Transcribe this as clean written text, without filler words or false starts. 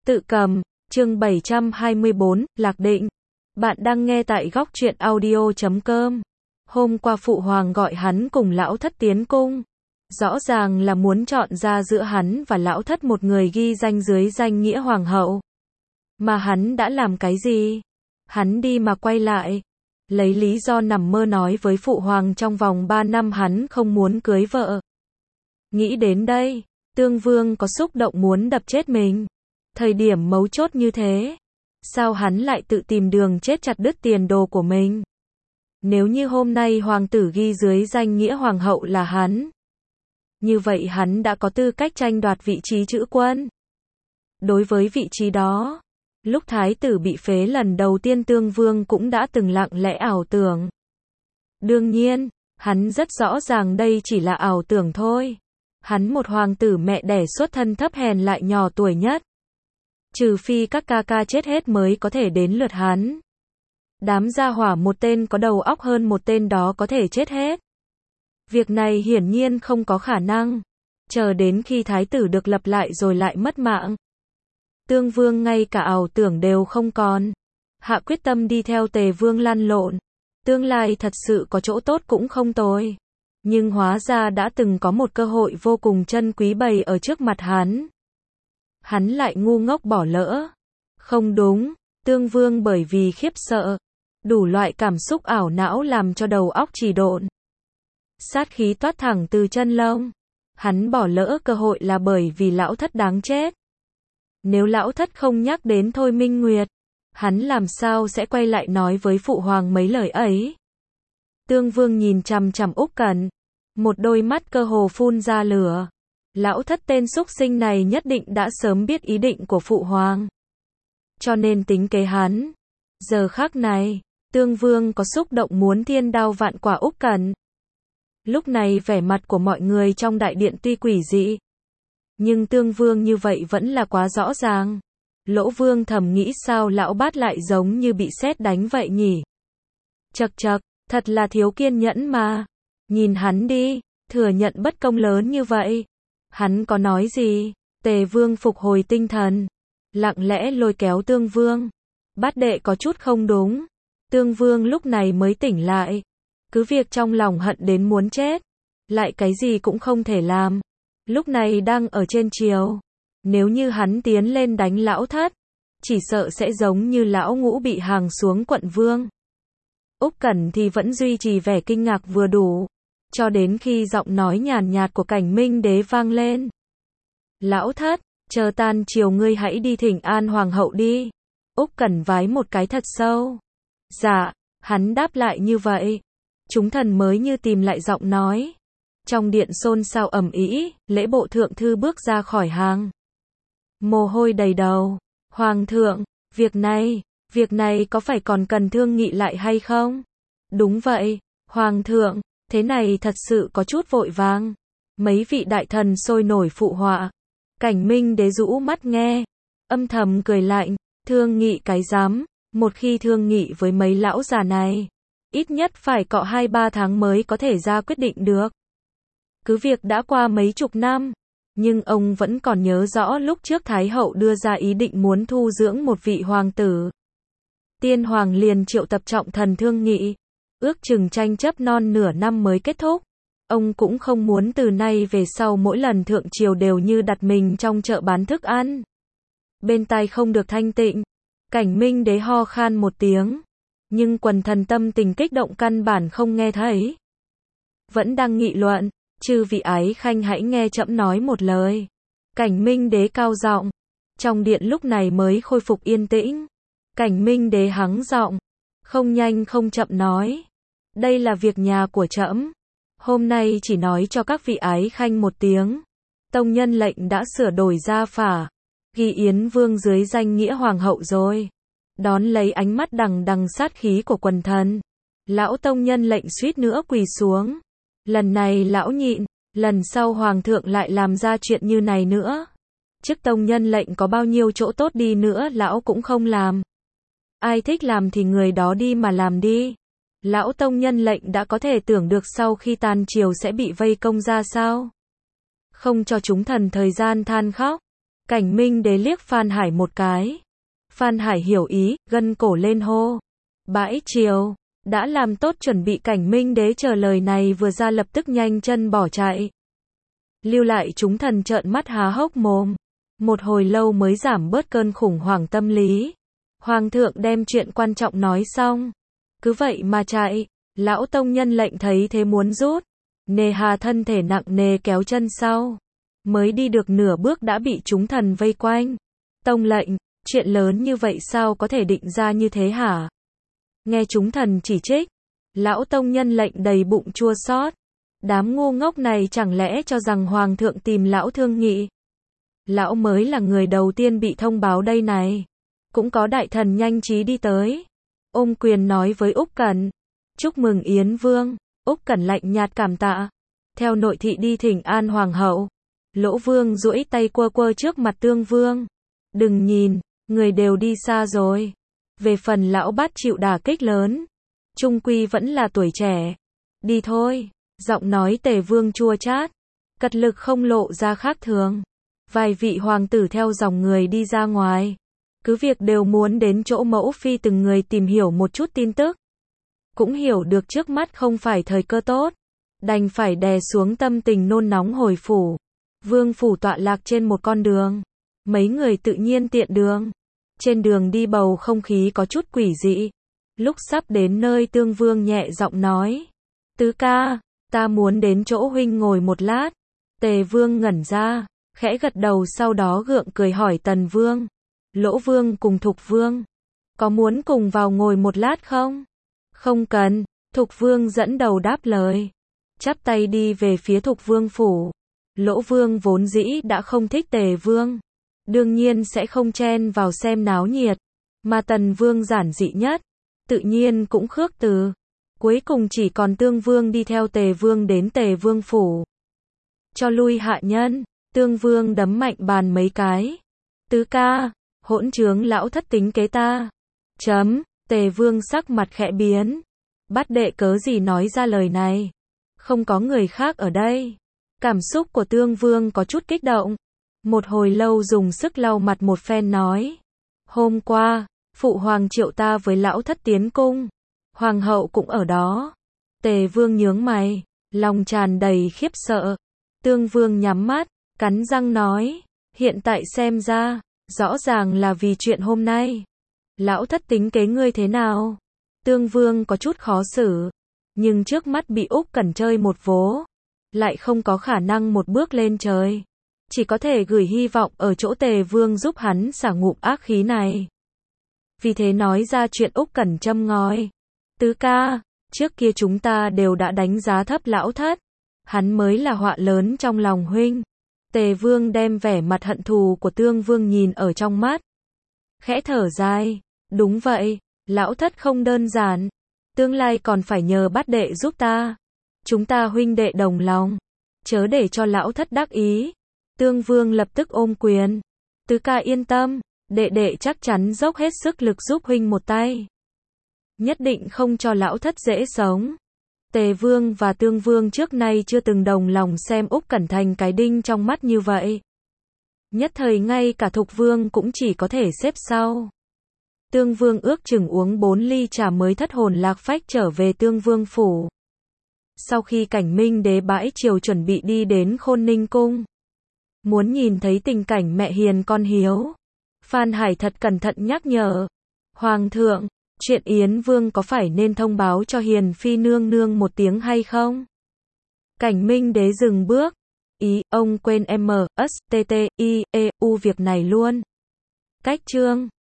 Tự cầm, chương 724, Lạc Định. Bạn đang nghe tại góc truyện audio.com. Hôm qua phụ hoàng gọi hắn cùng lão thất tiến cung. Rõ ràng là muốn chọn ra giữa hắn và lão thất một người ghi danh dưới danh nghĩa hoàng hậu. Mà hắn đã làm cái gì? Hắn đi mà quay lại. Lấy lý do nằm mơ nói với phụ hoàng trong vòng 3 năm hắn không muốn cưới vợ. Nghĩ đến đây, Tương Vương có xúc động muốn đập chết mình. Thời điểm mấu chốt như thế, sao hắn lại tự tìm đường chết chặt đứt tiền đồ của mình? Nếu như hôm nay hoàng tử ghi dưới danh nghĩa hoàng hậu là hắn, như vậy hắn đã có tư cách tranh đoạt vị trí chữ quân. Đối với vị trí đó, lúc thái tử bị phế lần đầu tiên Tương Vương cũng đã từng lặng lẽ ảo tưởng. Đương nhiên, hắn rất rõ ràng đây chỉ là ảo tưởng thôi. Hắn một hoàng tử mẹ đẻ xuất thân thấp hèn lại nhỏ tuổi nhất. Trừ phi các ca ca chết hết mới có thể đến lượt hắn. Đám gia hỏa một tên có đầu óc hơn một tên đó có thể chết hết. Việc này hiển nhiên không có khả năng. Chờ đến khi thái tử được lập lại rồi lại mất mạng. Tương Vương ngay cả ảo tưởng đều không còn. Hạ quyết tâm đi theo Tề Vương lăn lộn. Tương lai thật sự có chỗ tốt cũng không tồi. Nhưng hóa ra đã từng có một cơ hội vô cùng chân quý bày ở trước mặt hắn. Hắn lại ngu ngốc bỏ lỡ. Không đúng, Tương Vương bởi vì khiếp sợ, đủ loại cảm xúc ảo não làm cho đầu óc trì độn. Sát khí toát thẳng từ chân lông. Hắn bỏ lỡ cơ hội là bởi vì lão thất đáng chết. Nếu lão thất không nhắc đến Thôi Minh Nguyệt, hắn làm sao sẽ quay lại nói với phụ hoàng mấy lời ấy? Tương Vương nhìn chằm chằm Úc Cẩn, một đôi mắt cơ hồ phun ra lửa. Lão thất tên xúc sinh này nhất định đã sớm biết ý định của phụ hoàng, cho nên tính kế hắn. Giờ khắc này, Tương Vương có xúc động muốn thiên đao vạn quả Úc Cẩn. Lúc này vẻ mặt của mọi người trong đại điện tuy quỷ dị, nhưng Tương Vương như vậy vẫn là quá rõ ràng. Lỗ Vương thầm nghĩ sao lão bát lại giống như bị sét đánh vậy nhỉ? Chậc chậc, thật là thiếu kiên nhẫn mà. Nhìn hắn đi, thừa nhận bất công lớn như vậy. Hắn có nói gì? Tề Vương phục hồi tinh thần, lặng lẽ lôi kéo Tương Vương. Bát đệ có chút không đúng. Tương Vương lúc này mới tỉnh lại. Cứ việc trong lòng hận đến muốn chết, lại cái gì cũng không thể làm. Lúc này đang ở trên triều. Nếu như hắn tiến lên đánh lão thất, chỉ sợ sẽ giống như lão ngũ bị hàng xuống quận vương. Úc Cẩn thì vẫn duy trì vẻ kinh ngạc vừa đủ, cho đến khi giọng nói nhàn nhạt của Cảnh Minh Đế vang lên. Lão thất, chờ tan chiều ngươi hãy đi thỉnh an hoàng hậu đi. Úc Cẩn vái một cái thật sâu. Dạ, hắn đáp lại như vậy. Chúng thần mới như tìm lại giọng nói. Trong điện xôn xao ầm ĩ, lễ bộ thượng thư bước ra khỏi hàng. Mồ hôi đầy đầu. Hoàng thượng, việc này có phải còn cần thương nghị lại hay không? Đúng vậy, Hoàng thượng, thế này thật sự có chút vội vàng. Mấy vị đại thần sôi nổi phụ họa. Cảnh Minh Đế rũ mắt nghe, âm thầm cười lạnh, thương nghị cái rắm, một khi thương nghị với mấy lão già này, ít nhất phải cọ 2-3 tháng mới có thể ra quyết định được. Cứ việc đã qua mấy chục năm, nhưng ông vẫn còn nhớ rõ lúc trước Thái hậu đưa ra ý định muốn thu dưỡng một vị hoàng tử. Tiên hoàng liền triệu tập trọng thần thương nghị, ước chừng tranh chấp non nửa năm mới kết thúc. Ông cũng không muốn từ nay về sau mỗi lần thượng triều đều như đặt mình trong chợ bán thức ăn. Bên tai không được thanh tịnh, Cảnh Minh Đế ho khan một tiếng, nhưng quần thần tâm tình kích động căn bản không nghe thấy. Vẫn đang nghị luận, chư vị ái khanh hãy nghe trẫm nói một lời. Cảnh Minh Đế cao giọng, trong điện lúc này mới khôi phục yên tĩnh. Cảnh Minh Đế hắng giọng, không nhanh không chậm nói, đây là việc nhà của trẫm. Hôm nay chỉ nói cho các vị ái khanh một tiếng. Tông nhân lệnh đã sửa đổi gia phả, ghi Yến Vương dưới danh nghĩa hoàng hậu rồi. Đón lấy ánh mắt đằng đằng sát khí của quần thần, lão tông nhân lệnh suýt nữa quỳ xuống. Lần này lão nhịn, lần sau hoàng thượng lại làm ra chuyện như này nữa, chức tông nhân lệnh có bao nhiêu chỗ tốt đi nữa lão cũng không làm. Ai thích làm thì người đó đi mà làm đi. Lão tông nhân lệnh đã có thể tưởng được sau khi tan triều sẽ bị vây công ra sao. Không cho chúng thần thời gian than khóc, Cảnh Minh Đế liếc Phan Hải một cái. Phan Hải hiểu ý, gân cổ lên hô. Bãi triều, đã làm tốt chuẩn bị. Cảnh Minh Đế chờ lời này vừa ra lập tức nhanh chân bỏ chạy. Lưu lại chúng thần trợn mắt há hốc mồm. Một hồi lâu mới giảm bớt cơn khủng hoảng tâm lý. Hoàng thượng đem chuyện quan trọng nói xong. Cứ vậy mà chạy. Lão tông nhân lệnh thấy thế muốn rút. Nề hà thân thể nặng nề kéo chân sau. Mới đi được nửa bước đã bị chúng thần vây quanh. Tông lệnh, chuyện lớn như vậy sao có thể định ra như thế hả? Nghe chúng thần chỉ trích. Lão tông nhân lệnh đầy bụng chua xót. Đám ngu ngốc này chẳng lẽ cho rằng hoàng thượng tìm lão thương nghị? Lão mới là người đầu tiên bị thông báo đây này. Cũng có đại thần nhanh trí đi tới. Ôm quyền nói với Úc Cẩn. Chúc mừng Yến Vương. Úc Cẩn lạnh nhạt cảm tạ. Theo nội thị đi thỉnh an hoàng hậu. Lỗ Vương duỗi tay quơ quơ trước mặt Tương Vương. Đừng nhìn, người đều đi xa rồi. Về phần lão bát chịu đả kích lớn. Trung quy vẫn là tuổi trẻ. Đi thôi. Giọng nói Tề Vương chua chát. Cật lực không lộ ra khác thường. Vài vị hoàng tử theo dòng người đi ra ngoài. Cứ việc đều muốn đến chỗ mẫu phi từng người tìm hiểu một chút tin tức. Cũng hiểu được trước mắt không phải thời cơ tốt. Đành phải đè xuống tâm tình nôn nóng hồi phủ. Vương phủ tọa lạc trên một con đường. Mấy người tự nhiên tiện đường. Trên đường đi bầu không khí có chút quỷ dị. Lúc sắp đến nơi Tương Vương nhẹ giọng nói. Tứ ca, ta muốn đến chỗ huynh ngồi một lát. Tề Vương ngẩn ra, khẽ gật đầu sau đó gượng cười hỏi Tần Vương. Lỗ Vương cùng Thục Vương. Có muốn cùng vào ngồi một lát không? Không cần, Thục Vương dẫn đầu đáp lời. Chắp tay đi về phía Thục Vương phủ. Lỗ Vương vốn dĩ đã không thích Tề Vương. Đương nhiên sẽ không chen vào xem náo nhiệt. Mà Tần Vương giản dị nhất. Tự nhiên cũng khước từ. Cuối cùng chỉ còn Tương Vương đi theo Tề Vương đến Tề Vương phủ. Cho lui hạ nhân. Tương Vương đấm mạnh bàn mấy cái. Tứ ca, hỗn trướng lão thất tính kế ta. Chấm, Tề Vương sắc mặt khẽ biến. Bắt đệ cớ gì nói ra lời này. Không có người khác ở đây. Cảm xúc của Tương Vương có chút kích động. Một hồi lâu dùng sức lau mặt một phen nói. Hôm qua, phụ hoàng triệu ta với lão thất tiến cung. Hoàng hậu cũng ở đó. Tề Vương nhướng mày, lòng tràn đầy khiếp sợ. Tương Vương nhắm mắt, cắn răng nói. Hiện tại xem ra, rõ ràng là vì chuyện hôm nay. Lão thất tính kế ngươi thế nào? Tương Vương có chút khó xử. Nhưng trước mắt bị Úc Cẩn chơi một vố. Lại không có khả năng một bước lên trời. Chỉ có thể gửi hy vọng ở chỗ Tề Vương giúp hắn xả ngụm ác khí này. Vì thế nói ra chuyện Úc Cẩn châm ngòi. Tứ ca, trước kia chúng ta đều đã đánh giá thấp lão thất. Hắn mới là họa lớn trong lòng huynh. Tề Vương đem vẻ mặt hận thù của Tương Vương nhìn ở trong mắt. Khẽ thở dài. Đúng vậy, lão thất không đơn giản. Tương lai còn phải nhờ bát đệ giúp ta. Chúng ta huynh đệ đồng lòng. Chớ để cho lão thất đắc ý. Tương Vương lập tức ôm quyền. Tứ ca yên tâm, đệ đệ chắc chắn dốc hết sức lực giúp huynh một tay. Nhất định không cho lão thất dễ sống. Tề Vương và Tương Vương trước nay chưa từng đồng lòng xem Úc Cẩn thành cái đinh trong mắt như vậy. Nhất thời ngay cả Thục Vương cũng chỉ có thể xếp sau. Tương Vương ước chừng uống 4 ly trà mới thất hồn lạc phách trở về Tương Vương phủ. Sau khi Cảnh Minh Đế bãi triều chuẩn bị đi đến Khôn Ninh cung. Muốn nhìn thấy tình cảnh mẹ hiền con hiếu. Phan Hải thật cẩn thận nhắc nhở. Hoàng thượng, chuyện Yến Vương có phải nên thông báo cho Hiền Phi nương nương một tiếng hay không? Cảnh Minh Đế dừng bước. Ý, ông quên M, S, T, T, I, E, U việc này luôn. Cách chương.